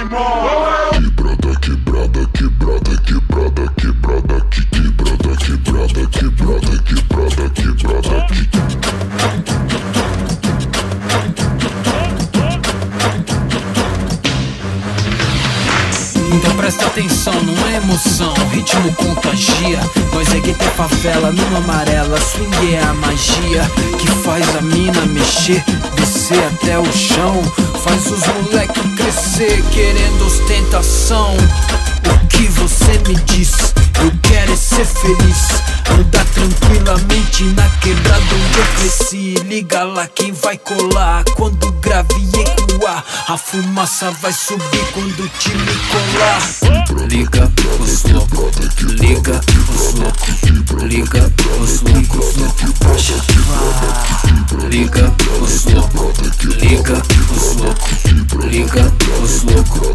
Quebrada, quebrada, quebrada, quebrada, quebrada, quebrada, quebrada, quebrada, quebrada, quebrada, Então presta atenção, não é emoção, o ritmo contagia. Nós é gueto, é favela, numa amarela. Swing é a magia que faz a mina mexer, descer até o chão. Faz os moleque crescer, querendo ostentação. O que você me diz? Eu quero é ser feliz, andar tranquilamente na quebrada onde eu cresci. Liga lá quem vai colar quando o grave ecoar. A fumaça vai subir quando o time colar. Liga os loucos, liga os loucos, liga os loucos, liga os loucos, liga os loucos, liga os loucos.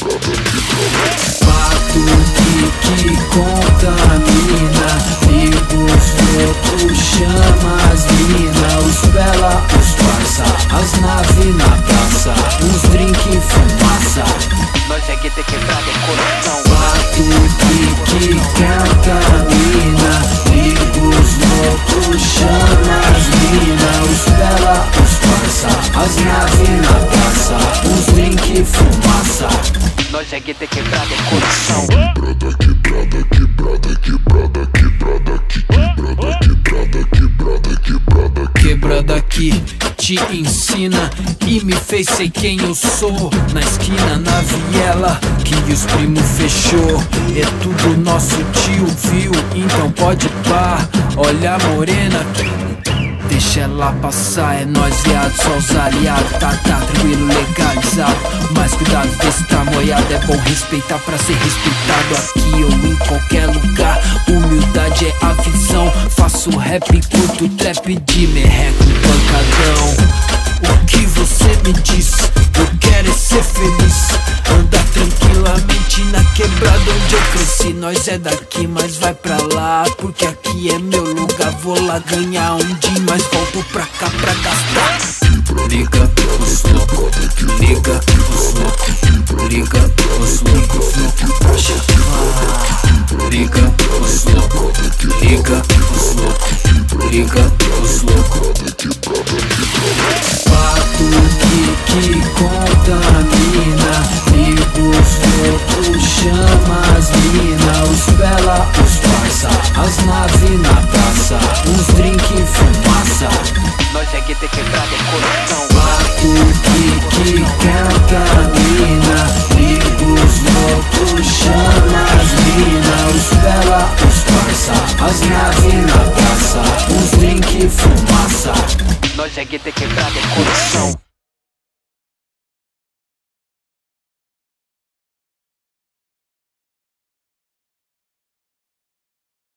Batuque que contamina, liga os loucos, chama as mina, os bela, os parça, as naves na praça, uns drink em fumaça. Nós é gueto, é quebrada, é coração. Batuque que contamina, liga os loucos, chama as mina, os bela, os parça, as naves na praça, uns drink em fumaça. Nós é gueto, é quebrada, é coração. quebrada, quebrada, quebrada, quebrada, quebrada, quebrada, quebrada, quebrada, Quebrada que te ensina e me fez ser quem eu sou. Na esquina, na viela, que os primos fechou. É tudo nosso tio, viu? Então pode pá, olha a morena, deixa ela passar. É nós viado, só os aliados. Tá tranquilo, legalizado. Mas cuidado desse tamoiado, é bom respeitar pra ser respeitado. Aqui ou em qualquer lugar, humildade é a visão. Faço rap, curto trap de merreco, pancadão. O que você me diz? Eu quero é ser feliz, andar tranquilamente na quebrada onde eu cresci. Nós é daqui, mas vai pra lá, porque aqui é meu lugar. Vou lá ganhar um dia, mas volto pra cá pra gastar. Liga os loucos, liga os loucos, liga os loucos, liga os loucos, liga os loucos, liga os loucos. Batuque que contamina, liga os loucos, chama as mina, os bela, os parça, as naves na praça, uns drink em fumaça. Nós é gueto, é quebrada, é coração. Batuque que contamina, liga os loucos, chama as mina, os bela, os parça, as naves na praça, uns drink em fumaça. Nós é gueto, é quebrada, é coração.